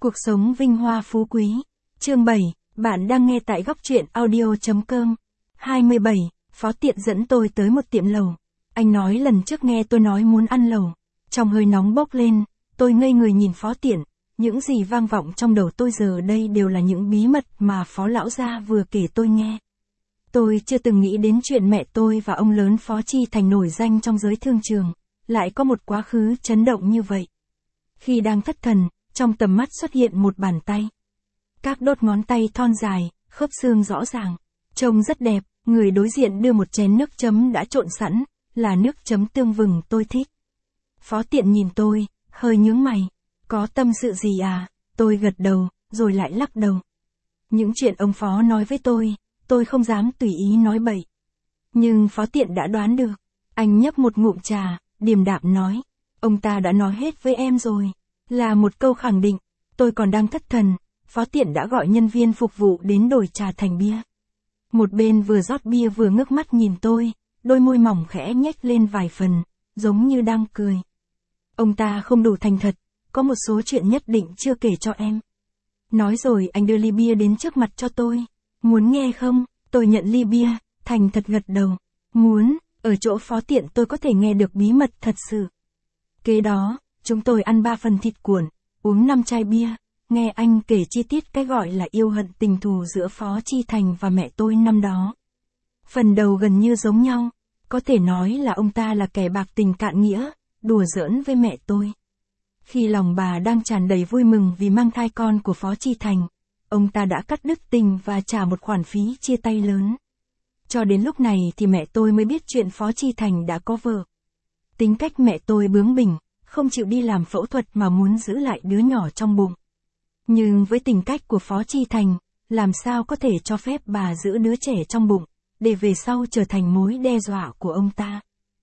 Cuộc sống vinh hoa phú quý. Chương 7, bạn đang nghe tại góc truyện audio.com. 27, Phó Tiện dẫn tôi tới một tiệm lẩu. Anh nói lần trước nghe tôi nói muốn ăn lẩu. Trong hơi nóng bốc lên, tôi ngây người nhìn Phó Tiện. Những gì vang vọng trong đầu tôi giờ đây đều là những bí mật mà Phó Lão Gia vừa kể tôi nghe. Tôi chưa từng nghĩ đến chuyện mẹ tôi và ông lớn Phó Chi Thành nổi danh trong giới thương trường, lại có một quá khứ chấn động như vậy. Khi đang thất thần, trong tầm mắt xuất hiện một bàn tay. Các đốt ngón tay thon dài, khớp xương rõ ràng. Trông rất đẹp, người đối diện đưa một chén nước chấm đã trộn sẵn, là nước chấm tương vừng tôi thích. Phó Tiện nhìn tôi, hơi nhướng mày. Có tâm sự gì à? Tôi gật đầu, rồi lại lắc đầu. Những chuyện ông Phó nói với tôi không dám tùy ý nói bậy. Nhưng Phó Tiện đã đoán được. Anh nhấp một ngụm trà, điềm đạm nói. Ông ta đã nói hết với em rồi. Là một câu khẳng định. Tôi còn đang thất thần, Phó Tiện đã gọi nhân viên phục vụ đến đổi trà thành bia. Một bên vừa rót bia vừa ngước mắt nhìn tôi, đôi môi mỏng khẽ nhếch lên vài phần, giống như đang cười. Ông ta không đủ thành thật, có một số chuyện nhất định chưa kể cho em. Nói rồi anh đưa ly bia đến trước mặt cho tôi. Muốn nghe không? Tôi nhận ly bia, thành thật gật đầu. Muốn, ở chỗ Phó Tiện tôi có thể nghe được bí mật thật sự. Kế đó, chúng tôi ăn 3 phần thịt cuộn, uống 5 chai bia, nghe anh kể chi tiết cái gọi là yêu hận tình thù giữa Phó Chi Thành và mẹ tôi năm đó. Phần đầu gần như giống nhau, có thể nói là ông ta là kẻ bạc tình cạn nghĩa, đùa giỡn với mẹ tôi. Khi lòng bà đang tràn đầy vui mừng vì mang thai con của Phó Chi Thành, ông ta đã cắt đứt tình và trả một khoản phí chia tay lớn. Cho đến lúc này thì mẹ tôi mới biết chuyện Phó Chi Thành đã có vợ. Tính cách mẹ tôi bướng bỉnh, không chịu đi làm phẫu thuật mà muốn giữ lại đứa nhỏ trong bụng. Nhưng với tình cách của Phó Chi Thành, làm sao có thể cho phép bà giữ đứa trẻ trong bụng, để về sau trở thành mối đe dọa của ông ta.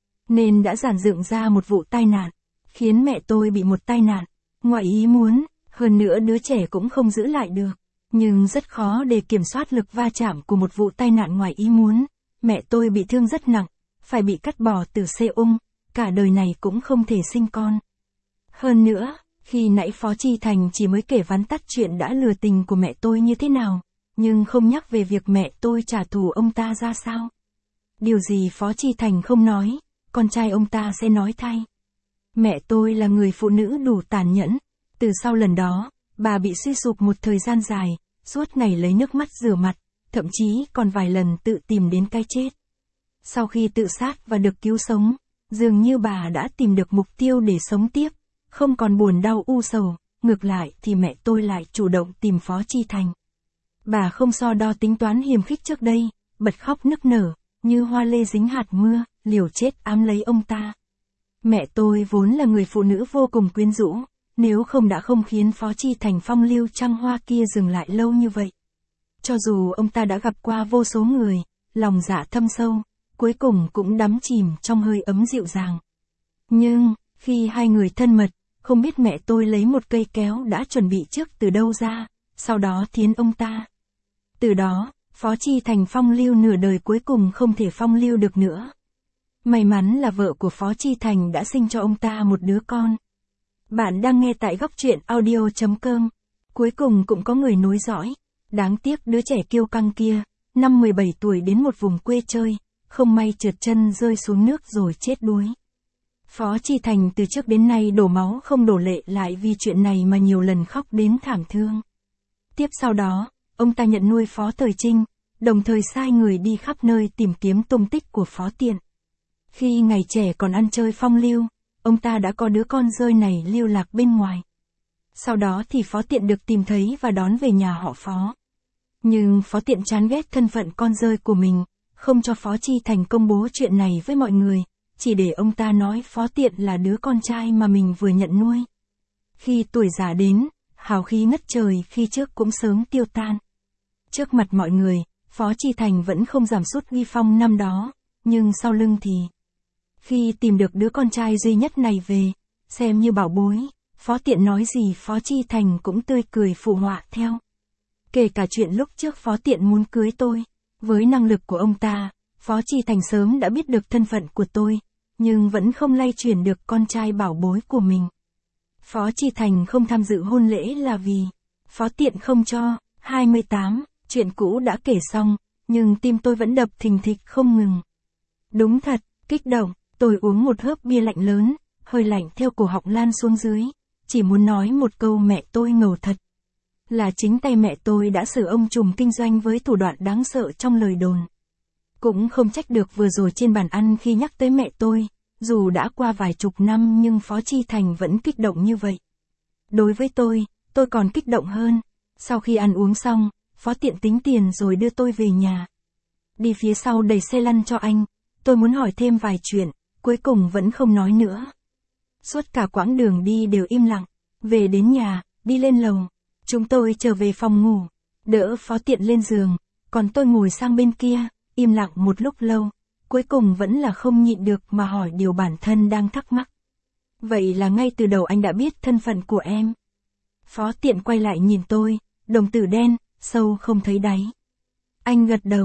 Nên đã dàn dựng ra một vụ tai nạn, khiến mẹ tôi bị một tai nạn, ngoài ý muốn, hơn nữa đứa trẻ cũng không giữ lại được. Nhưng rất khó để kiểm soát lực va chạm của một vụ tai nạn ngoài ý muốn. Mẹ tôi bị thương rất nặng, phải bị cắt bỏ tử xê ung, cả đời này cũng không thể sinh con. Hơn nữa, khi nãy Phó Chi Thành chỉ mới kể vắn tắt chuyện đã lừa tình của mẹ tôi như thế nào, nhưng không nhắc về việc mẹ tôi trả thù ông ta ra sao. Điều gì Phó Chi Thành không nói, con trai ông ta sẽ nói thay. Mẹ tôi là người phụ nữ đủ tàn nhẫn. Từ sau lần đó, bà bị suy sụp một thời gian dài, suốt ngày lấy nước mắt rửa mặt, thậm chí còn vài lần tự tìm đến cái chết. Sau khi tự sát và được cứu sống, dường như bà đã tìm được mục tiêu để sống tiếp, không còn buồn đau u sầu, ngược lại thì mẹ tôi lại chủ động tìm Phó Chi Thành. Bà không so đo tính toán hiềm khích trước đây, bật khóc nức nở, như hoa lê dính hạt mưa, liều chết ám lấy ông ta. Mẹ tôi vốn là người phụ nữ vô cùng quyến rũ, nếu không đã không khiến Phó Chi Thành phong lưu trăng hoa kia dừng lại lâu như vậy. Cho dù ông ta đã gặp qua vô số người, lòng dạ thâm sâu, cuối cùng cũng đắm chìm trong hơi ấm dịu dàng. Nhưng, khi hai người thân mật, không biết mẹ tôi lấy một cây kéo đã chuẩn bị trước từ đâu ra, sau đó thiến ông ta. Từ đó, Phó Chi Thành phong lưu nửa đời cuối cùng không thể phong lưu được nữa. May mắn là vợ của Phó Chi Thành đã sinh cho ông ta một đứa con. Bạn đang nghe tại góc truyện audio.com. Cuối cùng cũng có người nối dõi. Đáng tiếc đứa trẻ kiêu căng kia, năm 17 tuổi đến một vùng quê chơi, không may trượt chân rơi xuống nước rồi chết đuối. Phó Chi Thành từ trước đến nay đổ máu không đổ lệ lại vì chuyện này mà nhiều lần khóc đến thảm thương. Tiếp sau đó, ông ta nhận nuôi Phó Thời Trinh, đồng thời sai người đi khắp nơi tìm kiếm tung tích của Phó Tiện. Khi ngày trẻ còn ăn chơi phong lưu, ông ta đã có đứa con rơi này lưu lạc bên ngoài. Sau đó thì Phó Tiện được tìm thấy và đón về nhà họ Phó. Nhưng Phó Tiện chán ghét thân phận con rơi của mình, không cho Phó Chi Thành công bố chuyện này với mọi người, chỉ để ông ta nói Phó Tiện là đứa con trai mà mình vừa nhận nuôi. Khi tuổi già đến, hào khí ngất trời khi trước cũng sớm tiêu tan. Trước mặt mọi người, Phó Chi Thành vẫn không giảm sút uy phong năm đó, nhưng sau lưng thì... Khi tìm được đứa con trai duy nhất này về, xem như bảo bối, Phó Tiện nói gì Phó Chi Thành cũng tươi cười phụ họa theo. Kể cả chuyện lúc trước Phó Tiện muốn cưới tôi, với năng lực của ông ta, Phó Chi Thành sớm đã biết được thân phận của tôi, nhưng vẫn không lay chuyển được con trai bảo bối của mình. Phó Chi Thành không tham dự hôn lễ là vì Phó Tiện không cho. 28, chuyện cũ đã kể xong, nhưng tim tôi vẫn đập thình thịch không ngừng. Đúng thật, kích động, tôi uống một hớp bia lạnh lớn, hơi lạnh theo cổ họng lan xuống dưới, chỉ muốn nói một câu mẹ tôi ngầu thật. Là chính tay mẹ tôi đã xử ông trùm kinh doanh với thủ đoạn đáng sợ trong lời đồn. Cũng không trách được vừa rồi trên bàn ăn khi nhắc tới mẹ tôi, dù đã qua vài chục năm nhưng Phó Chi Thành vẫn kích động như vậy. Đối với tôi còn kích động hơn. Sau khi ăn uống xong, Phó Tiện tính tiền rồi đưa tôi về nhà. Đi phía sau đẩy xe lăn cho anh, tôi muốn hỏi thêm vài chuyện, cuối cùng vẫn không nói nữa. Suốt cả quãng đường đi đều im lặng, về đến nhà, đi lên lầu. Chúng tôi trở về phòng ngủ, đỡ Phó Tiện lên giường, còn tôi ngồi sang bên kia, im lặng một lúc lâu, cuối cùng vẫn là không nhịn được mà hỏi điều bản thân đang thắc mắc. Vậy là ngay từ đầu anh đã biết thân phận của em? Phó Tiện quay lại nhìn tôi, đồng tử đen, sâu không thấy đáy. Anh gật đầu,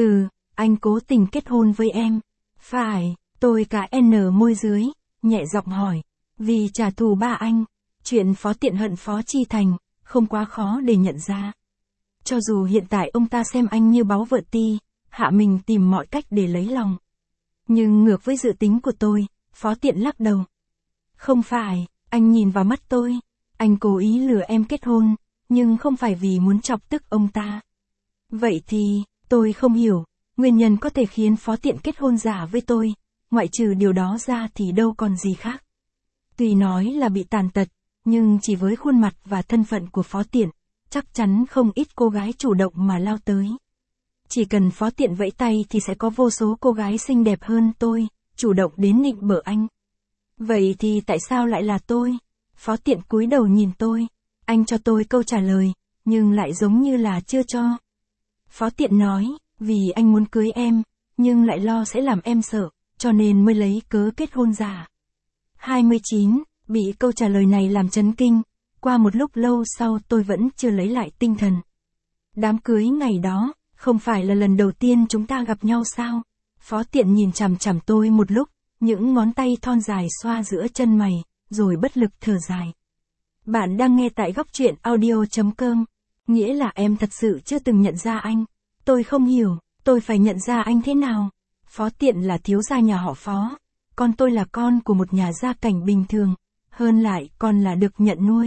anh cố tình kết hôn với em. Phải, tôi cả N môi dưới, nhẹ giọng hỏi, vì trả thù ba anh. Chuyện Phó Tiện hận Phó Chi Thành, không quá khó để nhận ra. Cho dù hiện tại ông ta xem anh như báu vợ ti, hạ mình tìm mọi cách để lấy lòng. Nhưng ngược với dự tính của tôi, Phó Tiện lắc đầu. Không phải, anh nhìn vào mắt tôi. Anh cố ý lừa em kết hôn, nhưng không phải vì muốn chọc tức ông ta. Vậy thì, tôi không hiểu, nguyên nhân có thể khiến Phó Tiện kết hôn giả với tôi, ngoại trừ điều đó ra thì đâu còn gì khác. Tuy nói là bị tàn tật, nhưng chỉ với khuôn mặt và thân phận của Phó Tiện, chắc chắn không ít cô gái chủ động mà lao tới. Chỉ cần Phó Tiện vẫy tay thì sẽ có vô số cô gái xinh đẹp hơn tôi, chủ động đến nịnh bợ anh. Vậy thì tại sao lại là tôi? Phó Tiện cúi đầu nhìn tôi, anh cho tôi câu trả lời, nhưng lại giống như là chưa cho. Phó Tiện nói, vì anh muốn cưới em, nhưng lại lo sẽ làm em sợ, cho nên mới lấy cớ kết hôn giả. 29, bị câu trả lời này làm chấn kinh, qua một lúc lâu sau tôi vẫn chưa lấy lại tinh thần. Đám cưới ngày đó, không phải là lần đầu tiên chúng ta gặp nhau sao? Phó Tiện nhìn chằm chằm tôi một lúc, những ngón tay thon dài xoa giữa chân mày, rồi bất lực thở dài. Bạn đang nghe tại góc truyện audio.com, nghĩa là em thật sự chưa từng nhận ra anh. Tôi không hiểu, tôi phải nhận ra anh thế nào? Phó Tiện là thiếu gia nhà họ Phó, còn tôi là con của một nhà gia cảnh bình thường, hơn lại còn là được nhận nuôi.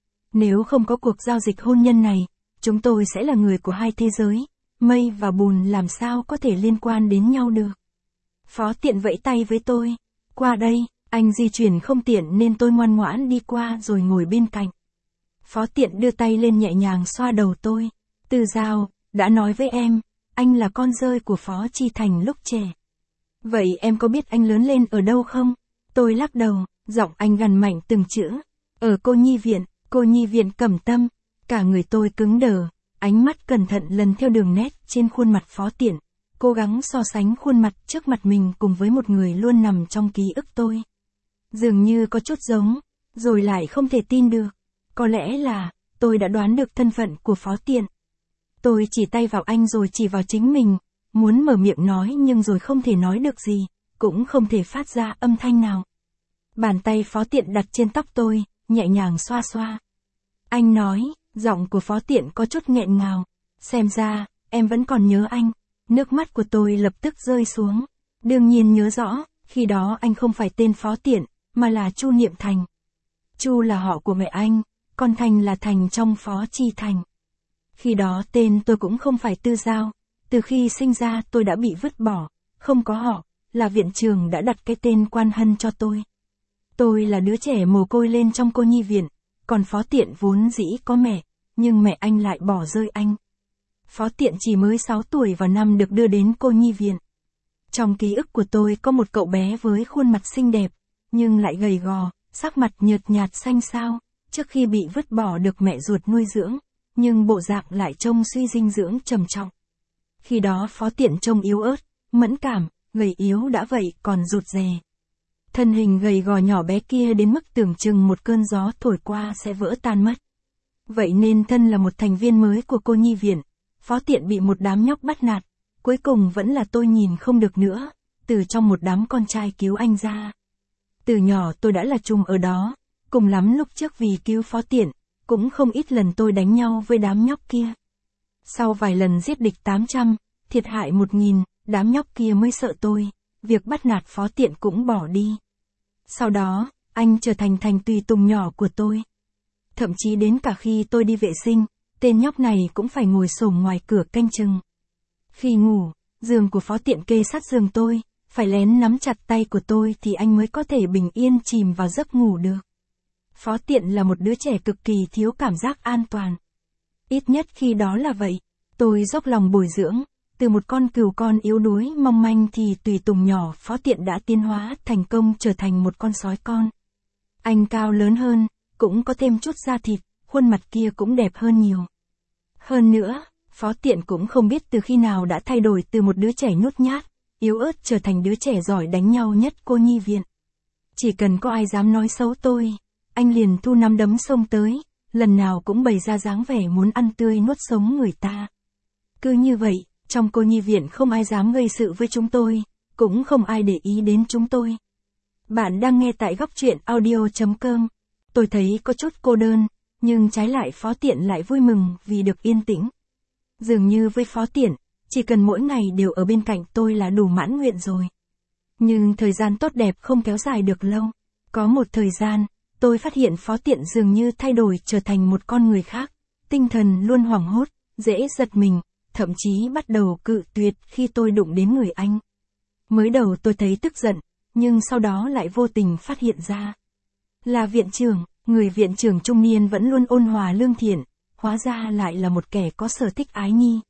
Nếu không có cuộc giao dịch hôn nhân này, chúng tôi sẽ là người của hai thế giới, mây và bùn làm sao có thể liên quan đến nhau được. Phó Tiện vẫy tay với tôi, qua đây. Anh di chuyển không tiện nên tôi ngoan ngoãn đi qua rồi ngồi bên cạnh. Phó Tiện đưa tay lên nhẹ nhàng xoa đầu tôi. Từ Giao, đã nói với em, anh là con rơi của Phó Chi Thành lúc trẻ. Vậy em có biết anh lớn lên ở đâu không? Tôi lắc đầu, giọng anh gằn mạnh từng chữ. Ở cô nhi viện Cẩm Tâm. Cả người tôi cứng đờ, ánh mắt cẩn thận lần theo đường nét trên khuôn mặt Phó Tiện, cố gắng so sánh khuôn mặt trước mặt mình cùng với một người luôn nằm trong ký ức tôi. Dường như có chút giống, rồi lại không thể tin được. Có lẽ là, tôi đã đoán được thân phận của Phó Tiện. Tôi chỉ tay vào anh rồi chỉ vào chính mình, muốn mở miệng nói nhưng rồi không thể nói được gì, cũng không thể phát ra âm thanh nào. Bàn tay Phó Tiện đặt trên tóc tôi, nhẹ nhàng xoa xoa. Anh nói, giọng của Phó Tiện có chút nghẹn ngào. Xem ra, em vẫn còn nhớ anh. Nước mắt của tôi lập tức rơi xuống. Đương nhiên nhớ rõ, khi đó anh không phải tên Phó Tiện, mà là Chu Niệm Thành. Chu là họ của mẹ anh, còn Thành là Thành trong Phó Chi Thành. Khi đó tên tôi cũng không phải Tư Giao, từ khi sinh ra tôi đã bị vứt bỏ, không có họ, là viện trường đã đặt cái tên Quan Hân cho tôi. Tôi là đứa trẻ mồ côi lên trong cô nhi viện, còn Phó Tiện vốn dĩ có mẹ, nhưng mẹ anh lại bỏ rơi anh. Phó Tiện chỉ mới 6 tuổi vào năm được đưa đến cô nhi viện. Trong ký ức của tôi có một cậu bé với khuôn mặt xinh đẹp, nhưng lại gầy gò, sắc mặt nhợt nhạt xanh xao, trước khi bị vứt bỏ được mẹ ruột nuôi dưỡng, nhưng bộ dạng lại trông suy dinh dưỡng trầm trọng. Khi đó Phó Tiện trông yếu ớt, mẫn cảm, gầy yếu đã vậy còn rụt rè. Thân hình gầy gò nhỏ bé kia đến mức tưởng chừng một cơn gió thổi qua sẽ vỡ tan mất. Vậy nên thân là một thành viên mới của cô nhi viện, Phó Tiện bị một đám nhóc bắt nạt, cuối cùng vẫn là tôi nhìn không được nữa, từ trong một đám con trai cứu anh ra. Từ nhỏ tôi đã là trùm ở đó, Cùng lắm lúc trước vì cứu Phó Tiện, cũng không ít lần tôi đánh nhau với đám nhóc kia. Sau vài lần giết địch 800, thiệt hại 1000, đám nhóc kia mới sợ tôi, việc bắt nạt Phó Tiện cũng bỏ đi. Sau đó, anh trở thành tùy tùng nhỏ của tôi. Thậm chí đến cả khi tôi đi vệ sinh, tên nhóc này cũng phải ngồi xổm ngoài cửa canh chừng. Khi ngủ, giường của Phó Tiện kê sát giường tôi, phải lén nắm chặt tay của tôi thì anh mới có thể bình yên chìm vào giấc ngủ được. Phó Tiện là một đứa trẻ cực kỳ thiếu cảm giác an toàn. Ít nhất khi đó là vậy, tôi dốc lòng bồi dưỡng, từ một con cừu con yếu đuối mong manh thì tùy tùng nhỏ Phó Tiện đã tiến hóa thành công trở thành một con sói con. Anh cao lớn hơn, cũng có thêm chút da thịt, khuôn mặt kia cũng đẹp hơn nhiều. Hơn nữa, Phó Tiện cũng không biết từ khi nào đã thay đổi từ một đứa trẻ nhút nhát, yếu ớt trở thành đứa trẻ giỏi đánh nhau nhất cô nhi viện. Chỉ cần có ai dám nói xấu tôi, anh liền thu nắm đấm xông tới, lần nào cũng bày ra dáng vẻ muốn ăn tươi nuốt sống người ta. Cứ như vậy, trong cô nhi viện không ai dám gây sự với chúng tôi, cũng không ai để ý đến chúng tôi. Bạn đang nghe tại góc truyện audio.com. Tôi thấy có chút cô đơn, nhưng trái lại Phó Tiện lại vui mừng vì được yên tĩnh. Dường như với Phó Tiện, chỉ cần mỗi ngày đều ở bên cạnh tôi là đủ mãn nguyện rồi. Nhưng thời gian tốt đẹp không kéo dài được lâu. Có một thời gian, tôi phát hiện Phó Tiện dường như thay đổi trở thành một con người khác, tinh thần luôn hoảng hốt, dễ giật mình, thậm chí bắt đầu cự tuyệt khi tôi đụng đến người anh. Mới đầu tôi thấy tức giận, nhưng sau đó lại vô tình phát hiện ra. Là viện trưởng, người viện trưởng trung niên vẫn luôn ôn hòa lương thiện, hóa ra lại là một kẻ có sở thích ái nhi.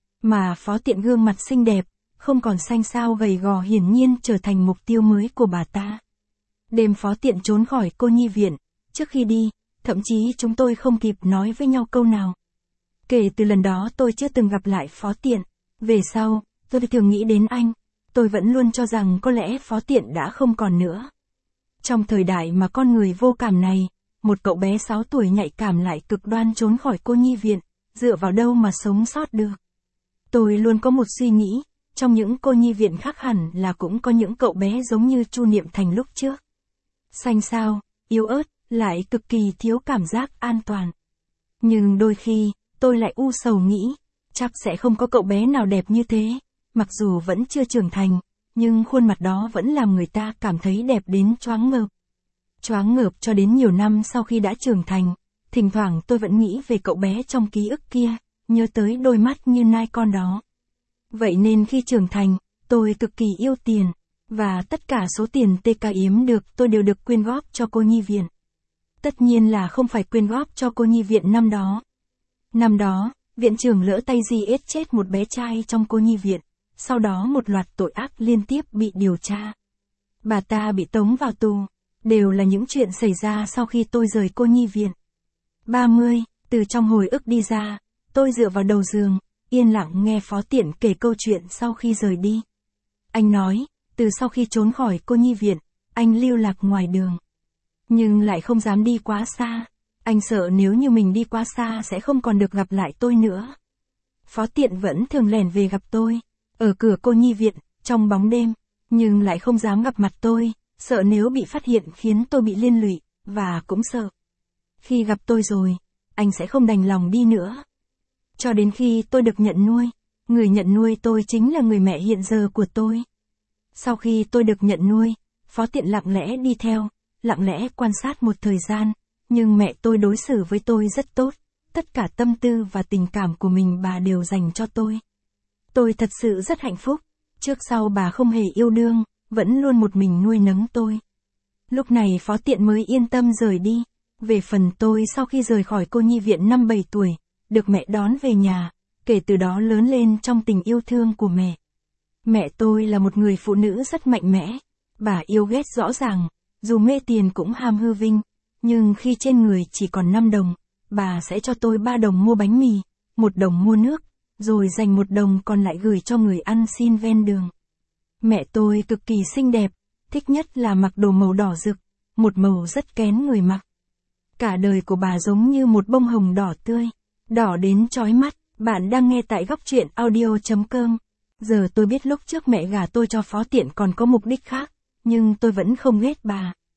Mà Phó Tiện gương mặt xinh đẹp, không còn xanh xao gầy gò hiển nhiên trở thành mục tiêu mới của bà ta. Đêm Phó Tiện trốn khỏi cô nhi viện, trước khi đi, thậm chí chúng tôi không kịp nói với nhau câu nào. Kể từ lần đó tôi chưa từng gặp lại Phó Tiện. Về sau, tôi thường nghĩ đến anh, tôi vẫn luôn cho rằng có lẽ Phó Tiện đã không còn nữa. Trong thời đại mà con người vô cảm này, một cậu bé 6 tuổi nhạy cảm lại cực đoan trốn khỏi cô nhi viện, dựa vào đâu mà sống sót được. Tôi luôn có một suy nghĩ, trong những cô nhi viện khác hẳn là cũng có những cậu bé giống như Chu Niệm Thành lúc trước. Xanh xao, yếu ớt, lại cực kỳ thiếu cảm giác an toàn. Nhưng đôi khi, tôi lại u sầu nghĩ, chắc sẽ không có cậu bé nào đẹp như thế, mặc dù vẫn chưa trưởng thành, nhưng khuôn mặt đó vẫn làm người ta cảm thấy đẹp đến choáng ngợp. Choáng ngợp cho đến nhiều năm sau khi đã trưởng thành, thỉnh thoảng tôi vẫn nghĩ về cậu bé trong ký ức kia, nhớ tới đôi mắt như nai con đó. Vậy nên khi trưởng thành, tôi cực kỳ yêu tiền, và tất cả số tiền TK yếm được tôi đều được quyên góp cho cô nhi viện. Tất nhiên là không phải quyên góp cho cô nhi viện năm đó. Năm đó, viện trưởng lỡ tay giết chết một bé trai trong cô nhi viện, sau đó một loạt tội ác liên tiếp bị điều tra. Bà ta bị tống vào tù, đều là những chuyện xảy ra sau khi tôi rời cô nhi viện. 30, từ trong hồi ức đi ra, tôi dựa vào đầu giường, yên lặng nghe Phó Tiện kể câu chuyện sau khi rời đi. Anh nói, từ sau khi trốn khỏi cô nhi viện, anh lưu lạc ngoài đường. Nhưng lại không dám đi quá xa. Anh sợ nếu như mình đi quá xa sẽ không còn được gặp lại tôi nữa. Phó Tiện vẫn thường lẻn về gặp tôi, ở cửa cô nhi viện, trong bóng đêm, nhưng lại không dám gặp mặt tôi, sợ nếu bị phát hiện khiến tôi bị liên lụy, và cũng sợ. Khi gặp tôi rồi, anh sẽ không đành lòng đi nữa. Cho đến khi tôi được nhận nuôi, người nhận nuôi tôi chính là người mẹ hiện giờ của tôi. Sau khi tôi được nhận nuôi, Phó Tiện lặng lẽ đi theo, lặng lẽ quan sát một thời gian, nhưng mẹ tôi đối xử với tôi rất tốt, tất cả tâm tư và tình cảm của mình bà đều dành cho tôi. Tôi thật sự rất hạnh phúc, trước sau bà không hề yêu đương, vẫn luôn một mình nuôi nấng tôi. Lúc này Phó Tiện mới yên tâm rời đi. Về phần tôi sau khi rời khỏi cô nhi viện năm 7 tuổi, được mẹ đón về nhà, kể từ đó lớn lên trong tình yêu thương của mẹ. Mẹ tôi là một người phụ nữ rất mạnh mẽ, bà yêu ghét rõ ràng, dù mê tiền cũng ham hư vinh, nhưng khi trên người chỉ còn 5 đồng, bà sẽ cho tôi 3 đồng mua bánh mì, 1 đồng mua nước, rồi dành 1 đồng còn lại gửi cho người ăn xin ven đường. Mẹ tôi cực kỳ xinh đẹp, thích nhất là mặc đồ màu đỏ rực, một màu rất kén người mặc. Cả đời của bà giống như một bông hồng đỏ tươi, đỏ đến chói mắt. Bạn đang nghe tại góc truyện audio.com. Giờ tôi biết lúc trước mẹ gả tôi cho Phó Tiện còn có mục đích khác, nhưng tôi vẫn không ghét bà.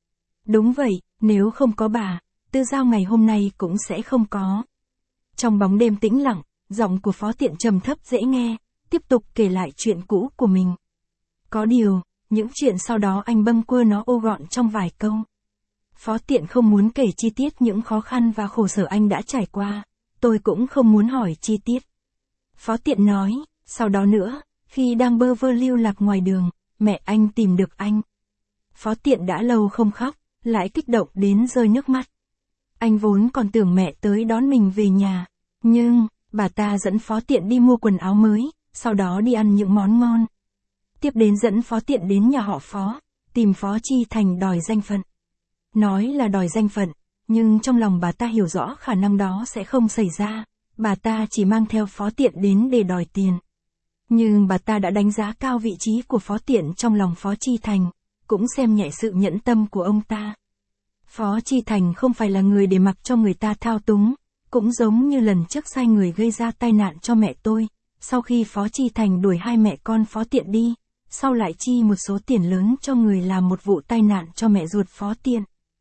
Đúng vậy, nếu không có bà, Tư Giao ngày hôm nay cũng sẽ không có. Trong bóng đêm tĩnh lặng, giọng của Phó Tiện trầm thấp dễ nghe, tiếp tục kể lại chuyện cũ của mình. Có điều, những chuyện sau đó anh bâng quơ nó ô gọn trong vài câu. Phó Tiện không muốn kể chi tiết những khó khăn và khổ sở anh đã trải qua, tôi cũng không muốn hỏi chi tiết. Phó Tiện nói, sau đó nữa, khi đang bơ vơ lưu lạc ngoài đường, mẹ anh tìm được anh. Phó Tiện đã lâu không khóc, lại kích động đến rơi nước mắt. Anh vốn còn tưởng mẹ tới đón mình về nhà, nhưng, bà ta dẫn Phó Tiện đi mua quần áo mới, sau đó đi ăn những món ngon. Tiếp đến dẫn Phó Tiện đến nhà họ Phó, tìm Phó Chi Thành đòi danh phận. Nói là đòi danh phận, nhưng trong lòng bà ta hiểu rõ khả năng đó sẽ không xảy ra, bà ta chỉ mang theo Phó Tiện đến để đòi tiền. Nhưng bà ta đã đánh giá cao vị trí của Phó Tiện trong lòng Phó Chi Thành, cũng xem nhẹ sự nhẫn tâm của ông ta. Phó Chi Thành không phải là người để mặc cho người ta thao túng, cũng giống như lần trước sai người gây ra tai nạn cho mẹ tôi, sau khi Phó Chi Thành đuổi hai mẹ con Phó Tiện đi, sau lại chi một số tiền lớn cho người làm một vụ tai nạn cho mẹ ruột Phó Tiện.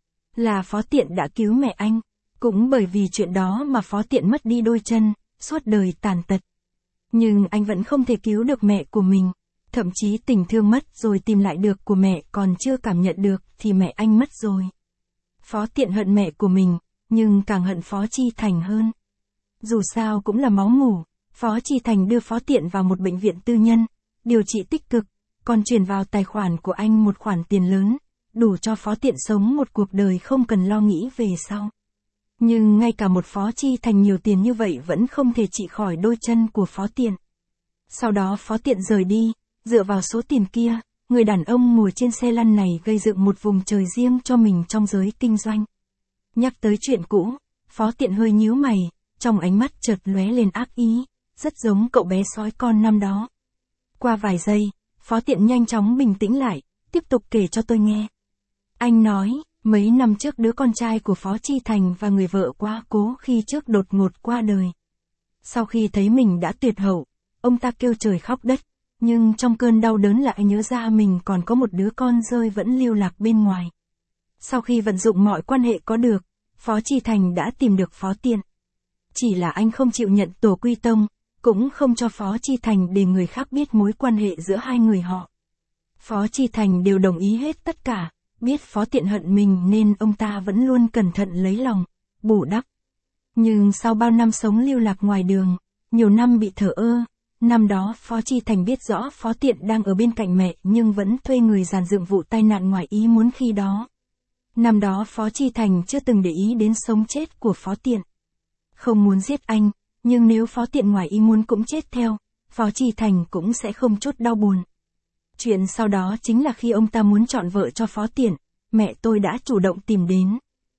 Là Phó Tiện đã cứu mẹ anh, cũng bởi vì chuyện đó mà Phó Tiện mất đi đôi chân, suốt đời tàn tật. Nhưng anh vẫn không thể cứu được mẹ của mình, thậm chí tình thương mất rồi tìm lại được của mẹ còn chưa cảm nhận được thì mẹ anh mất rồi. Phó Tiện hận mẹ của mình, nhưng càng hận Phó Chi Thành hơn. Dù sao cũng là máu mủ, Phó Chi Thành đưa Phó Tiện vào một bệnh viện tư nhân, điều trị tích cực, còn chuyển vào tài khoản của anh một khoản tiền lớn, đủ cho Phó Tiện sống một cuộc đời không cần lo nghĩ về sau. Nhưng ngay cả một Phó Chi Thành nhiều tiền như vậy vẫn không thể trị khỏi đôi chân của Phó Tiện. Sau đó Phó Tiện rời đi, dựa vào số tiền kia, người đàn ông ngồi trên xe lăn này gây dựng một vùng trời riêng cho mình trong giới kinh doanh. Nhắc tới chuyện cũ, Phó Tiện hơi nhíu mày, trong ánh mắt chợt lóe lên ác ý, rất giống cậu bé sói con năm đó. Qua vài giây, Phó Tiện nhanh chóng bình tĩnh lại, tiếp tục kể cho tôi nghe. Anh nói, mấy năm trước đứa con trai của Phó Chi Thành và người vợ quá cố khi trước đột ngột qua đời. Sau khi thấy mình đã tuyệt hậu, ông ta kêu trời khóc đất, nhưng trong cơn đau đớn lại nhớ ra mình còn có một đứa con rơi vẫn lưu lạc bên ngoài. Sau khi vận dụng mọi quan hệ có được, Phó Chi Thành đã tìm được Phó Tiện. Chỉ là anh không chịu nhận tổ quy tông, cũng không cho Phó Chi Thành để người khác biết mối quan hệ giữa hai người họ. Phó Chi Thành đều đồng ý hết tất cả, biết Phó Tiện hận mình nên ông ta vẫn luôn cẩn thận lấy lòng, bù đắp. Nhưng sau bao năm sống lưu lạc ngoài đường, nhiều năm bị thờ ơ, năm đó Phó Chi Thành biết rõ Phó Tiện đang ở bên cạnh mẹ nhưng vẫn thuê người dàn dựng vụ tai nạn ngoài ý muốn khi đó. Năm đó Phó Chi Thành chưa từng để ý đến sống chết của Phó Tiện. Không muốn giết anh, nhưng nếu Phó Tiện ngoài ý muốn cũng chết theo, Phó Chi Thành cũng sẽ không chút đau buồn. Chuyện sau đó chính là khi ông ta muốn chọn vợ cho Phó Tiện, mẹ tôi đã chủ động tìm đến.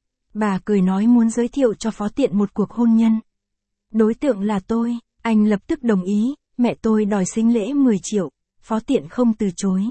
Bà cười nói muốn giới thiệu cho Phó Tiện một cuộc hôn nhân. Đối tượng là tôi, anh lập tức đồng ý, mẹ tôi đòi sính lễ 10 triệu, Phó Tiện không từ chối.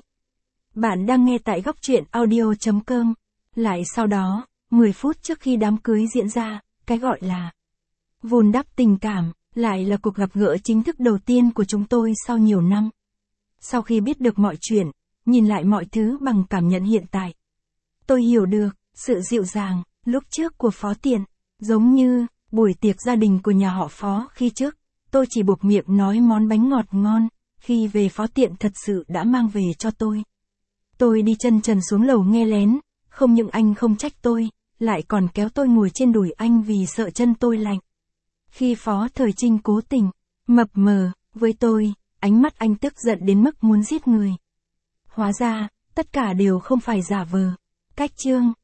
Bạn đang nghe tại góc truyện audio.com. Lại sau đó, 10 phút trước khi đám cưới diễn ra, cái gọi là vun đắp tình cảm, lại là cuộc gặp gỡ chính thức đầu tiên của chúng tôi sau nhiều năm. Sau khi biết được mọi chuyện, nhìn lại mọi thứ bằng cảm nhận hiện tại, tôi hiểu được sự dịu dàng lúc trước của Phó Tiện, giống như buổi tiệc gia đình của nhà họ Phó khi trước, tôi chỉ buộc miệng nói món bánh ngọt ngon, khi về Phó Tiện thật sự đã mang về cho tôi. Tôi đi chân trần xuống lầu nghe lén, không những anh không trách tôi, lại còn kéo tôi ngồi trên đùi anh vì sợ chân tôi lạnh. Khi Phó Thời Trinh cố tình, mập mờ, với tôi, ánh mắt anh tức giận đến mức muốn giết người. Hóa ra, tất cả đều không phải giả vờ. Cách chương